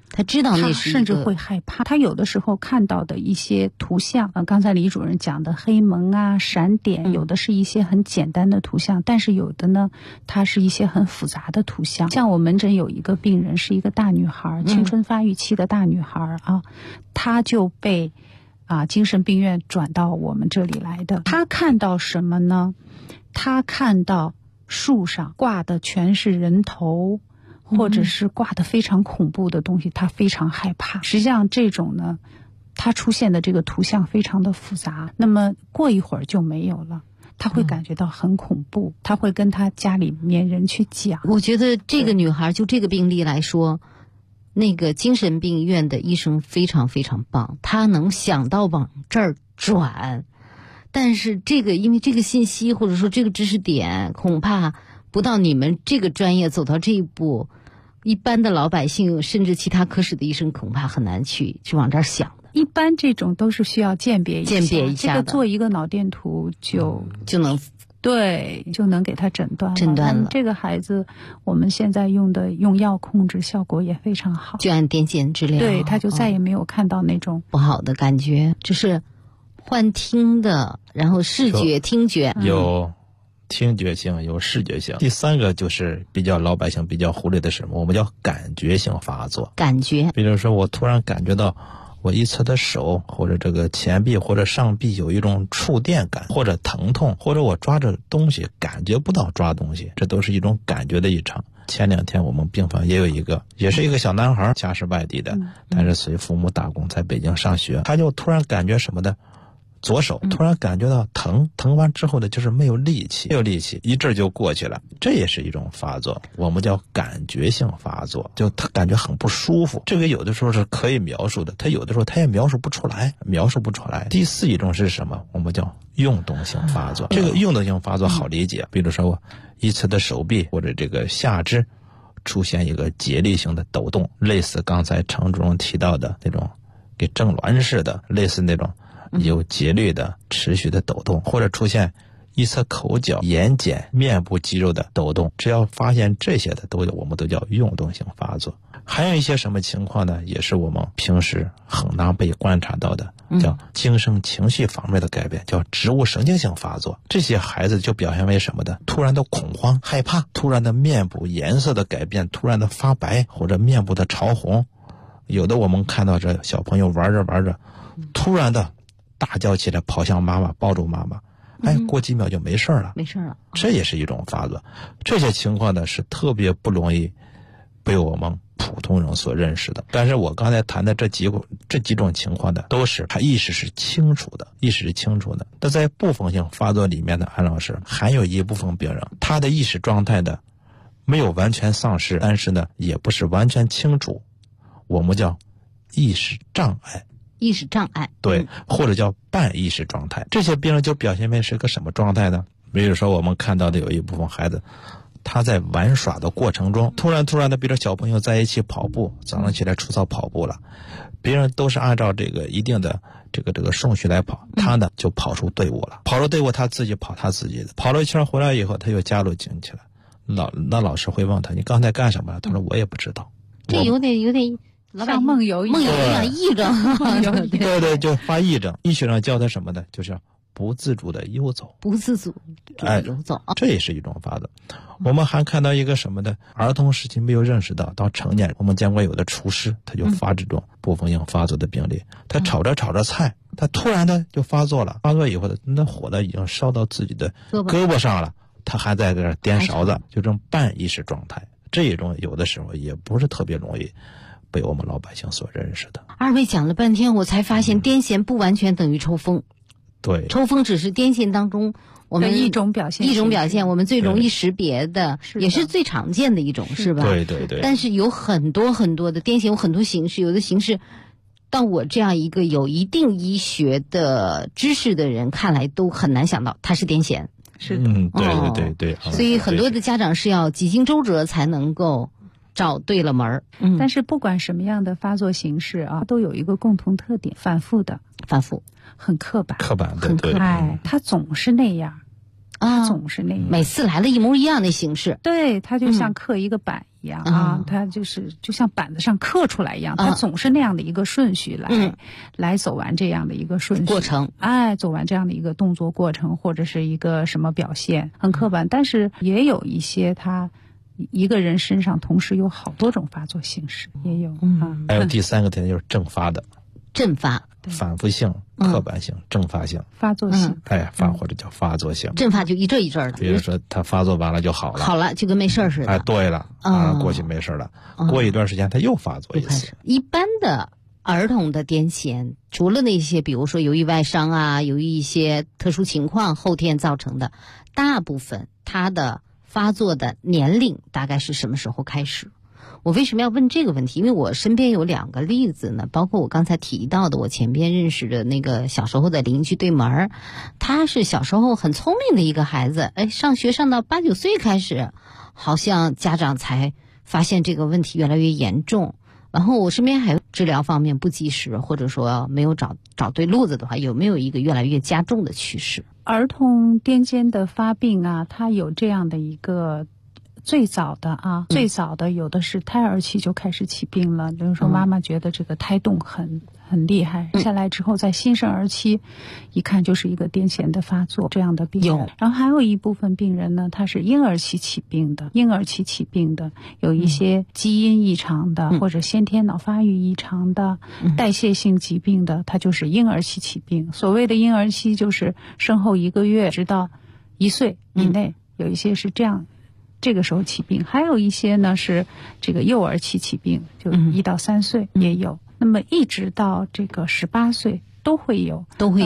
他知道那是甚至会害怕。他有的时候看到的一些图像，刚才李主任讲的黑蒙啊、闪点，有的是一些很简单的图像，但是有的呢，它是一些很复杂的图像。像我门诊有一个病人，是一个大女孩，青春发育期的大女孩啊，她就被精神病院转到我们这里来的。她看到什么呢？她看到树上挂的全是人头，或者是挂的非常恐怖的东西，他非常害怕。实际上这种呢，他出现的这个图像非常的复杂，那么过一会儿就没有了，他会感觉到很恐怖，他会跟他家里面人去讲。 我觉得这个女孩就这个病例来说，那个精神病院的医生非常非常棒，他能想到往这儿转，但是这个因为这个信息或者说这个知识点恐怕不到你们这个专业走到这一步，一般的老百姓甚至其他科室的医生恐怕很难去往这儿想的。 一般这种都是需要鉴别一下，这个做一个脑电图就能对，就能给他诊断了。这个孩子我们现在用药控制效果也非常好， 就按癫痫治疗， 对，他就再也没有看到那种不好的感觉，就是幻听的，然后视觉、听觉有听觉性，有视觉性。第三个就是比较老百姓比较忽略的是什么？我们叫感觉性发作。 感觉， 比如说我突然感觉到我一侧的手或者这个前臂或者上臂有一种触电感，或者疼痛，或者我抓着东西感觉不到抓东西，这都是一种感觉的异常。前2天我们病房也有一个，也是一个小男孩，家是外地的，但是随父母打工在北京上学，他就突然感觉什么的，左手突然感觉到疼，疼完之后呢，就是没有力气，一阵就过去了。这也是一种发作，我们叫感觉性发作，就他感觉很不舒服。这个有的时候是可以描述的，他有的时候他也描述不出来。第4一种是什么？我们叫运动性发作。这个运动性发作好理解，比如说我一侧的手臂或者这个下肢出现一个节律性的抖动，类似刚才程主任提到的那种给正挛似的，类似那种有节律的持续的抖动，或者出现一侧口角、眼睑、面部肌肉的抖动，只要发现这些的我们都叫运动性发作。还有一些什么情况呢？也是我们平时很难被观察到的，叫精神情绪方面的改变，叫植物神经性发作。这些孩子就表现为什么的？突然的恐慌、害怕，突然的面部颜色的改变，突然的发白或者面部的潮红。有的我们看到这小朋友玩着玩着，突然的大叫起来，跑向妈妈，抱住妈妈，过几秒就没事了，这也是一种发作。这些情况呢是特别不容易被我们普通人所认识的。但是我刚才谈的这几种情况的，都是他意识是清楚的。但在部分性发作里面的安老师，还有一部分病人，他的意识状态的没有完全丧失，但是呢也不是完全清楚，我们叫意识障碍。对，或者叫半意识状态。这些病人就表现为是个什么状态呢？比如说我们看到的有一部分孩子，他在玩耍的过程中，突然的，比如小朋友在一起跑步，早上起来出操跑步了，别人都是按照这个一定的这个顺序来跑，他呢就跑出队伍了，他自己跑他自己的，跑了一圈回来以后，他又加入进去了。那老师会问他，你刚才干什么了？他说我也不知道。 这有点像梦游一样癔症。 对，就发癔症。医学上叫他什么呢？就是不自主的游走。游走，这也是一种发作。我们还看到一个什么呢？儿童时期没有认识到成年人，我们见过有的厨师，他就发这种部分性发作的病例。他炒着菜，他突然的就发作了。发作以后那火呢已经烧到自己的胳膊上了，他还在这颠勺子，就这种半意识状态。这一种有的时候也不是特别容易被我们老百姓所认识的。 二位讲了半天，我才发现癫痫不完全等于抽风。 对， 抽风只是癫痫当中我们一种表现， 我们最容易识别的，也是最常见的一种，是吧？ 对。 但是有很多的癫痫，有很多形式，有的形式到我这样一个有一定医学的知识的人看来都很难想到它是癫痫。 是的， 对。 所以很多的家长是要几经周折才能够找对了门儿。 但是不管什么样的发作形式啊，都有一个共同特点，反复，很刻板， 对， 他总是那样。 它总是那样， 每次来了一模一样的形式。 对，它就像刻一个板一样啊，它就像板子上刻出来一样，它总是那样的一个顺序来走完这样的一个顺序过程， 走完这样的一个动作过程，或者是一个什么表现，很刻板。但是也有一些它一个人身上同时有好多种发作形式，也有还有第3个点就是阵发的， 阵发。 反复性、刻板性、阵发性、 发作性， 或者叫发作性。 阵发就一阵一阵的， 比如说他发作完了就好了， 好了就跟没事似的。 对了，过去没事了，过一段时间他又发作一次。 一般的儿童的癫痫，除了那些比如说由于外伤啊，由于一些特殊情况后天造成的，大部分他的发作的年龄大概是什么时候开始？我为什么要问这个问题？因为我身边有2个例子呢，包括我刚才提到的我前边认识的那个小时候的邻居对门，他是小时候很聪明的一个孩子，上学上到8、9岁开始，好像家长才发现这个问题越来越严重。然后我身边还有治疗方面不及时，或者说没有找对路子的话，有没有一个越来越加重的趋势？ 儿童癫痫的发病啊，它有这样的一个最早的有的是胎儿期就开始起病了，比如说妈妈觉得这个胎动很厉害，下来之后在新生儿期一看就是一个癫痫的发作，这样的病人。然后还有一部分病人呢，他是婴儿期起病的，有一些基因异常的或者先天脑发育异常的代谢性疾病的，它就是婴儿期起病。所谓的婴儿期就是生后1个月直到1岁以内，有一些是这个时候起病，还有一些呢是这个幼儿期起病，就1到3岁也有，那么一直到这个18岁都会有。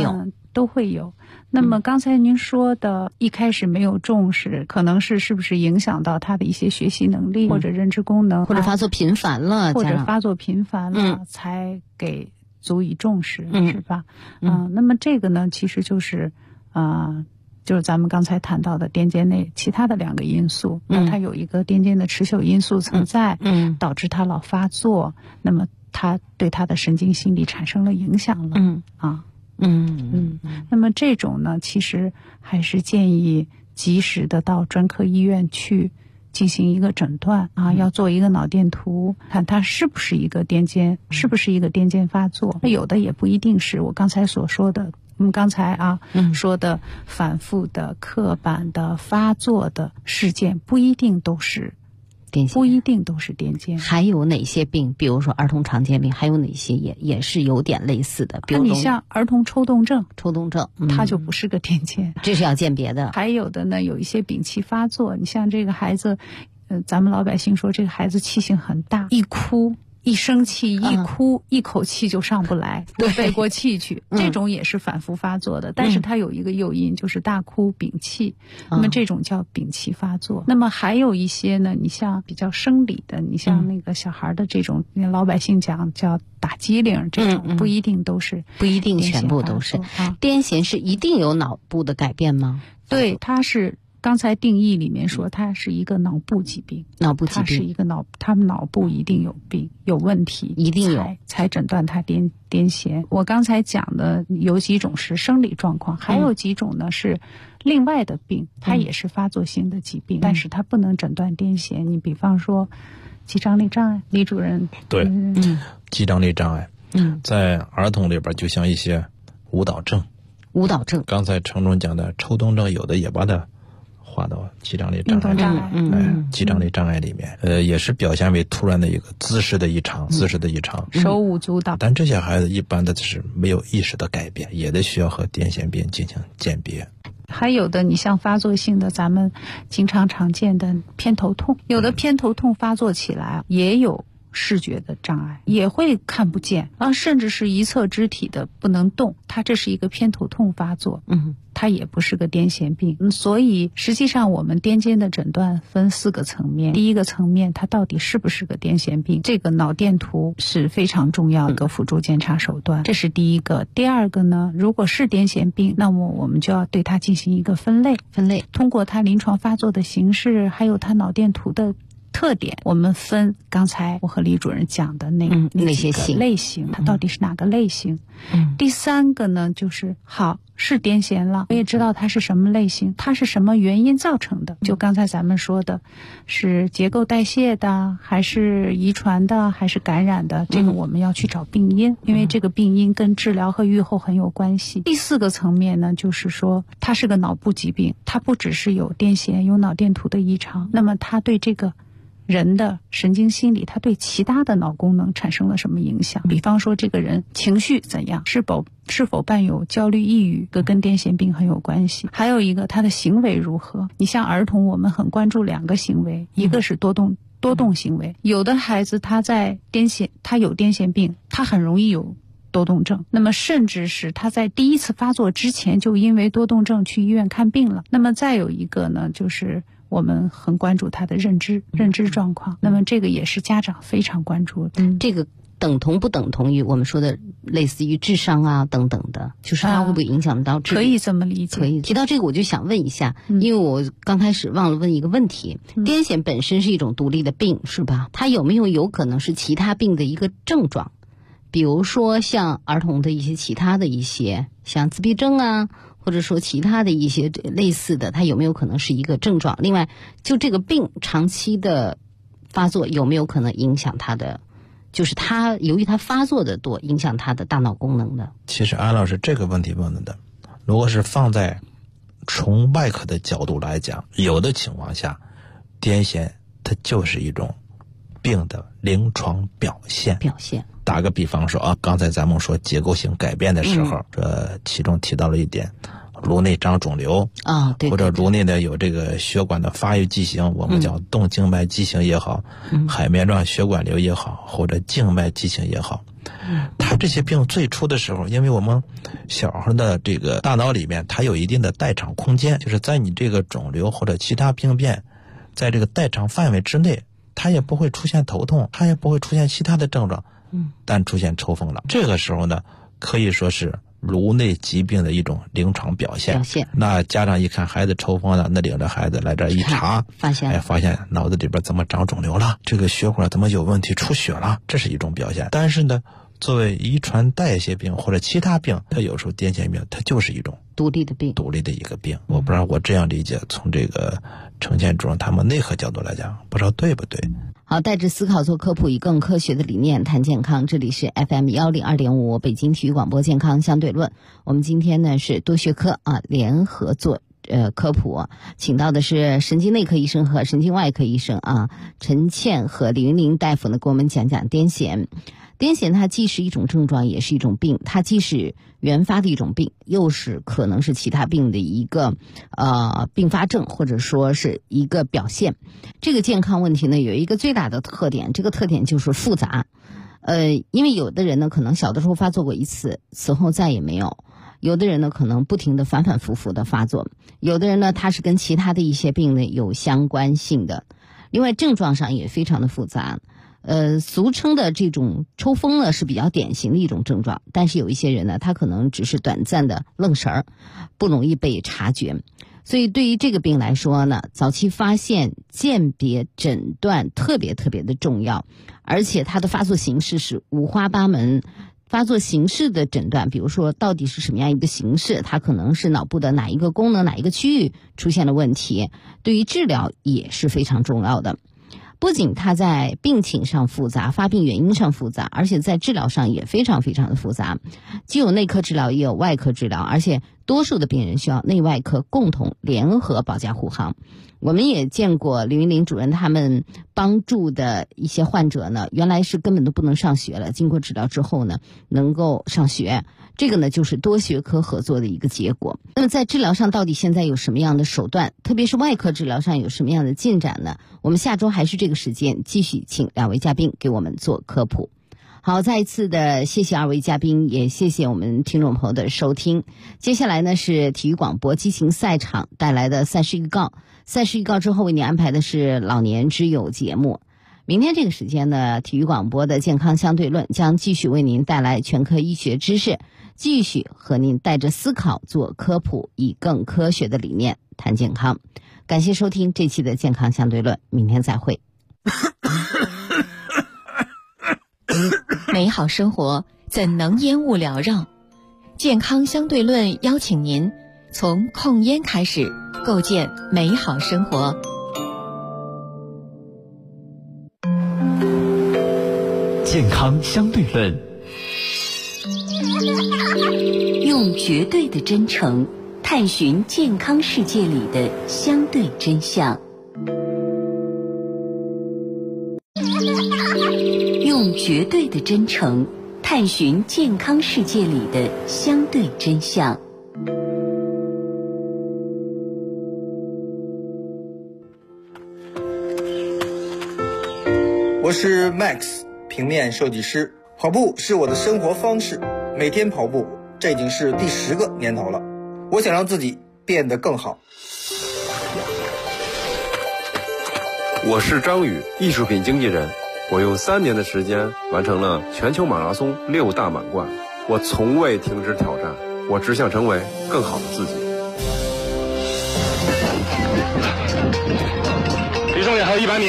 那么刚才您说的一开始没有重视，可能是不是影响到他的一些学习能力或者认知功能， 或者发作频繁了， 才给足以重视，是吧？那么这个呢，其实就是就是咱们刚才谈到的癫痫内其他的2个因素，那它有一个癫痫的持久因素存在，导致它老发作，那么它对它的神经心理产生了影响了，那么这种呢，其实还是建议及时的到专科医院去进行一个诊断要做一个脑电图，看它是不是一个癫痫，是不是一个癫痫发作。那有的也不一定是我刚才所说的，我们刚才说的反复的刻板的发作的事件，不一定都是癫痫。 还有哪些病，比如说儿童常见病，还有哪些也是有点类似的？比如你像儿童抽动症， 它就不是个癫痫， 这是要鉴别的。 还有的呢，有一些丙气发作，你像这个孩子，咱们老百姓说这个孩子气性很大，一哭一生气一哭，一口气就上不来，背过气去，这种也是反复发作的，但是它有一个诱因，就是大哭屏气，那么这种叫屏气发作。那么还有一些呢，你像比较生理的，你像那个小孩的这种，老百姓讲叫打机灵，这种不一定全部都是。癫痫是一定有脑部的改变吗？ 对，它是。刚才定义里面说，它是一个脑部疾病，它是一个他们脑部一定有病，有问题， 一定有才诊断它癫痫。我刚才讲的有几种是生理状况，还有几种呢是另外的病，它也是发作性的疾病，但是它不能诊断癫痫。你比方说肌张力障碍，李主任对，肌张力障碍，在儿童里边就像一些舞蹈症，刚才程总讲的抽动症，有的也把它划到肌张力障碍，肌张力障碍里面，也是表现为突然的一个姿势的异常， 手舞足蹈。 但这些孩子一般的就是没有意识的改变，也得需要和癫痫病进行鉴别。 还有的，你像发作性的，咱们经常见的偏头痛，有的偏头痛发作起来也有视觉的障碍，也会看不见甚至是一侧肢体的不能动，它这是一个偏头痛发作，它也不是个癫痫病。所以实际上我们癫痫的诊断分4个层面。第一个层面，它到底是不是个癫痫病，这个脑电图是非常重要的一个辅助检查手段，这是第一个。第二个呢，如果是癫痫病，那么我们就要对它进行一个分类，通过它临床发作的形式，还有它脑电图的特点，我们分刚才我和李主任讲的那些类型，它到底是哪个类型。 第3个呢，就是是癫痫了，我也知道它是什么类型，它是什么原因造成的。就刚才咱们说的，是结构代谢的，还是遗传的，还是感染的，这个我们要去找病因，因为这个病因跟治疗和预后很有关系。第4个层面呢，就是说它是个脑部疾病，它不只是有癫痫，有脑电图的异常，那么它对这个人的神经心理，它对其他的脑功能产生了什么影响？比方说这个人情绪怎样，是否伴有焦虑抑郁，跟癫痫病很有关系。还有一个他的行为如何，你像儿童我们很关注2个行为，一个是多动行为，有的孩子他有癫痫病，他很容易有多动症，那么甚至是他在第1次发作之前就因为多动症去医院看病了。那么再有一个呢，就是我们很关注他的认知状况，那么这个也是家长非常关注的。 这个等同不等同于我们说的类似于智商啊等等的，就是它会不会影响到可以这么理解。 可以提到这个，我就想问一下，因为我刚开始忘了问一个问题，癫痫本身是一种独立的病，是吧？它有可能是其他病的一个症状？比如说像儿童的一些其他的一些像自闭症啊，或者说其他的一些类似的，它有没有可能是一个症状？另外，就这个病长期的发作有没有可能影响它的，就是它由于它发作的多，影响它的大脑功能的？ 其实安老师这个问题问的，如果是放在从外科的角度来讲，有的情况下，癫痫它就是一种病的临床表现。打个比方说刚才咱们说结构性改变的时候，其中提到了一点，颅内长肿瘤对，或者颅内的有这个血管的发育畸形，我们叫动静脉畸形也好，海绵状血管瘤也好，或者静脉畸形也好，它这些病最初的时候，因为我们小孩的这个大脑里面它有一定的代偿空间，就是在你这个肿瘤或者其他病变在这个代偿范围之内，它也不会出现头痛，它也不会出现其他的症状，但出现抽风了。这个时候呢，可以说是颅内疾病的一种临床表现。那家长一看孩子抽风了，那领着孩子来这一查，发现脑子里边怎么长肿瘤了，这个血管怎么有问题出血了，这是一种表现。但是呢，作为遗传代谢病或者其他病，它有时候癫痫病它就是一种独立的一个病。我不知道我这样理解，从这个程倩主任他们内核角度来讲，不知道对不对。 好，带着思考做科普，以更科学的理念谈健康。这里是 FM 102.5北京体育广播健康相对论。我们今天呢是多学科联合做科普，请到的是神经内科医生和神经外科医生陈倩和李云林大夫呢，给我们讲讲癫痫。癫痫它既是一种症状，也是一种病，它既是原发的一种病，又是可能是其他病的一个并发症，或者说是一个表现。这个健康问题呢，有一个最大的特点，这个特点就是复杂。因为有的人呢可能小的时候发作过一次，此后再也没有；有的人呢可能不停的反反复复的发作；有的人呢他是跟其他的一些病呢有相关性的。另外症状上也非常的复杂。俗称的这种抽风呢是比较典型的一种症状，但是有一些人呢他可能只是短暂的愣神儿，不容易被察觉。所以对于这个病来说呢，早期发现、鉴别、诊断特别的重要，而且它的发作形式是五花八门。发作形式的诊断，比如说到底是什么样一个形式，它可能是脑部的哪一个功能、哪一个区域出现了问题，对于治疗也是非常重要的。不仅它在病情上复杂，发病原因上复杂，而且在治疗上也非常的复杂，既有内科治疗也有外科治疗，而且多数的病人需要内外科共同联合保驾护航。我们也见过李云林主任他们帮助的一些患者呢，原来是根本都不能上学了，经过治疗之后呢能够上学，这个呢就是多学科合作的一个结果。那么在治疗上到底现在有什么样的手段，特别是外科治疗上有什么样的进展呢？我们下周还是这个时间继续请2位嘉宾给我们做科普。好，再一次的谢谢2位嘉宾，也谢谢我们听众朋友的收听。接下来呢是体育广播激情赛场带来的赛事预告，赛事预告之后为您安排的是老年之友节目。明天这个时间呢，体育广播的健康相对论将继续为您带来全科医学知识，继续和您带着思考做科普，以更科学的理念谈健康。感谢收听这期的健康相对论，明天再会。 美好生活怎能烟雾缭绕？ 健康相对论邀请您从控烟开始，构建美好生活。 健康相对论， 用绝对的真诚探寻健康世界里的相对真相，用绝对的真诚探寻健康世界里的相对真相。 我是 Max， 平面设计师。跑步是我的生活方式，每天跑步，这已经是第10个年头了。我想让自己变得更好。 我是张宇，艺术品经纪人。我用3年的时间完成了全球马拉松6大满贯。我从未停止挑战，我只想成为更好的自己。 离终点还有100米，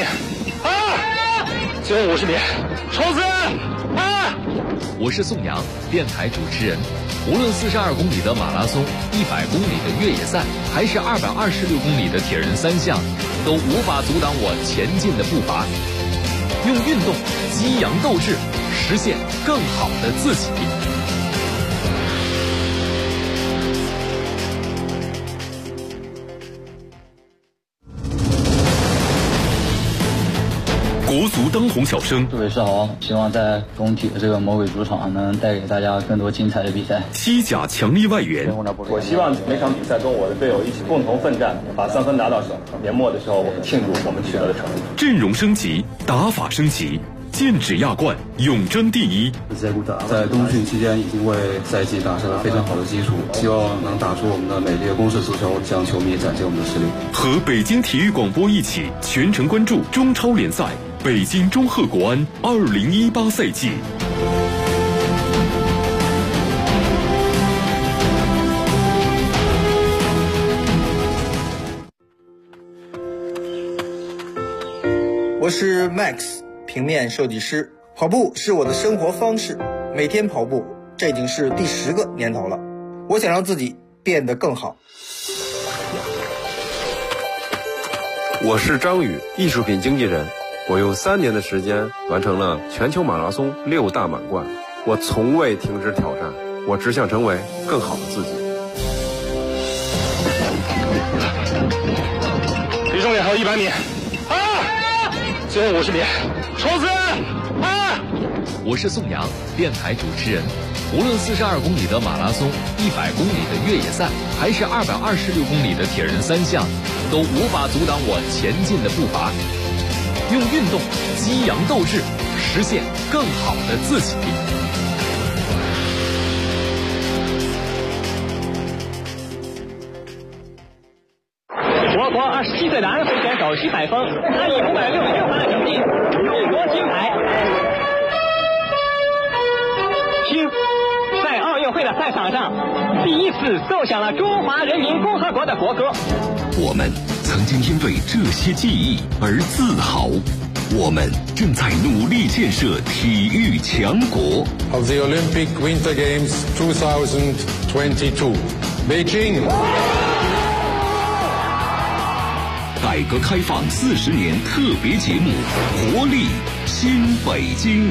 最后50米，冲刺！ 我是宋阳，电台主持人。无论42公里的马拉松、100公里的越野赛，还是226公里的铁人3项，都无法阻挡我前进的步伐。用运动激扬斗志，实现更好的自己。 国足当红小生， 各位是好，希望在工体的这个魔鬼主场能带给大家更多精彩的比赛。 西甲强力外援， 我希望每场比赛跟我的队友一起共同奋战，把3分拿到手。年末的时候，我们庆祝我们取得的成绩。 阵容升级，打法升级，剑指亚冠，永争第一。 在冬训期间已经为赛季打下了非常好的基础，希望能打出我们的美丽的攻势足球，向球迷展现我们的实力。 和北京体育广播一起全程关注中超联赛。北京中赫国安2018赛季。 我是 Max， 平面设计师。跑步是我的生活方式，每天跑步，这已经是第10个年头了。我想让自己变得更好。 我是张宇，艺术品经纪人。我用3年的时间完成了全球马拉松6大满贯。我从未停止挑战，我只想成为更好的自己。 离终点还有100米，最后50米，冲刺！ 我是宋阳，电台主持人。无论42公里的马拉松、100公里的越野赛，还是226公里的铁人3项，都无法阻挡我前进的步伐。用运动激扬斗志，实现更好的自己。 我国27岁的安徽选手徐百峰，他以566分的成绩勇夺金牌。听，在奥运会的赛场上，第一次奏响了中华人民共和国的国歌。 我们曾经因为这些记忆而自豪，我们正在努力建设体育强国。 Of the Olympic Winter Games 2022, Beijing。 改革开放40年特别节目，活力新北京。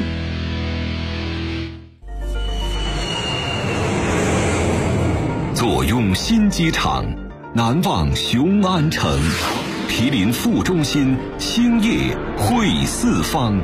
坐拥新机场，难忘雄安城，毗邻副中心，兴业汇四方。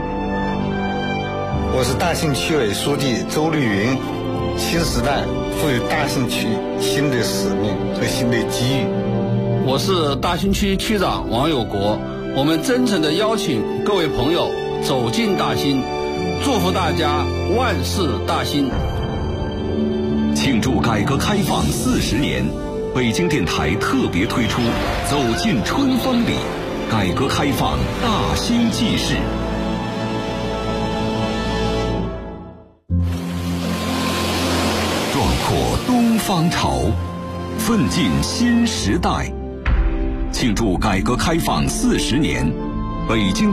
我是大兴区委书记周绿云。新时代赋予大兴区新的使命和新的机遇。 我是大兴区区长王有国，我们真诚地邀请各位朋友走进大兴，祝福大家万事大兴。 庆祝改革开放40年，北京电台特别推出走进春风里，改革开放大兴纪事。壮阔东方潮，奋进新时代。庆祝改革开放40年，北京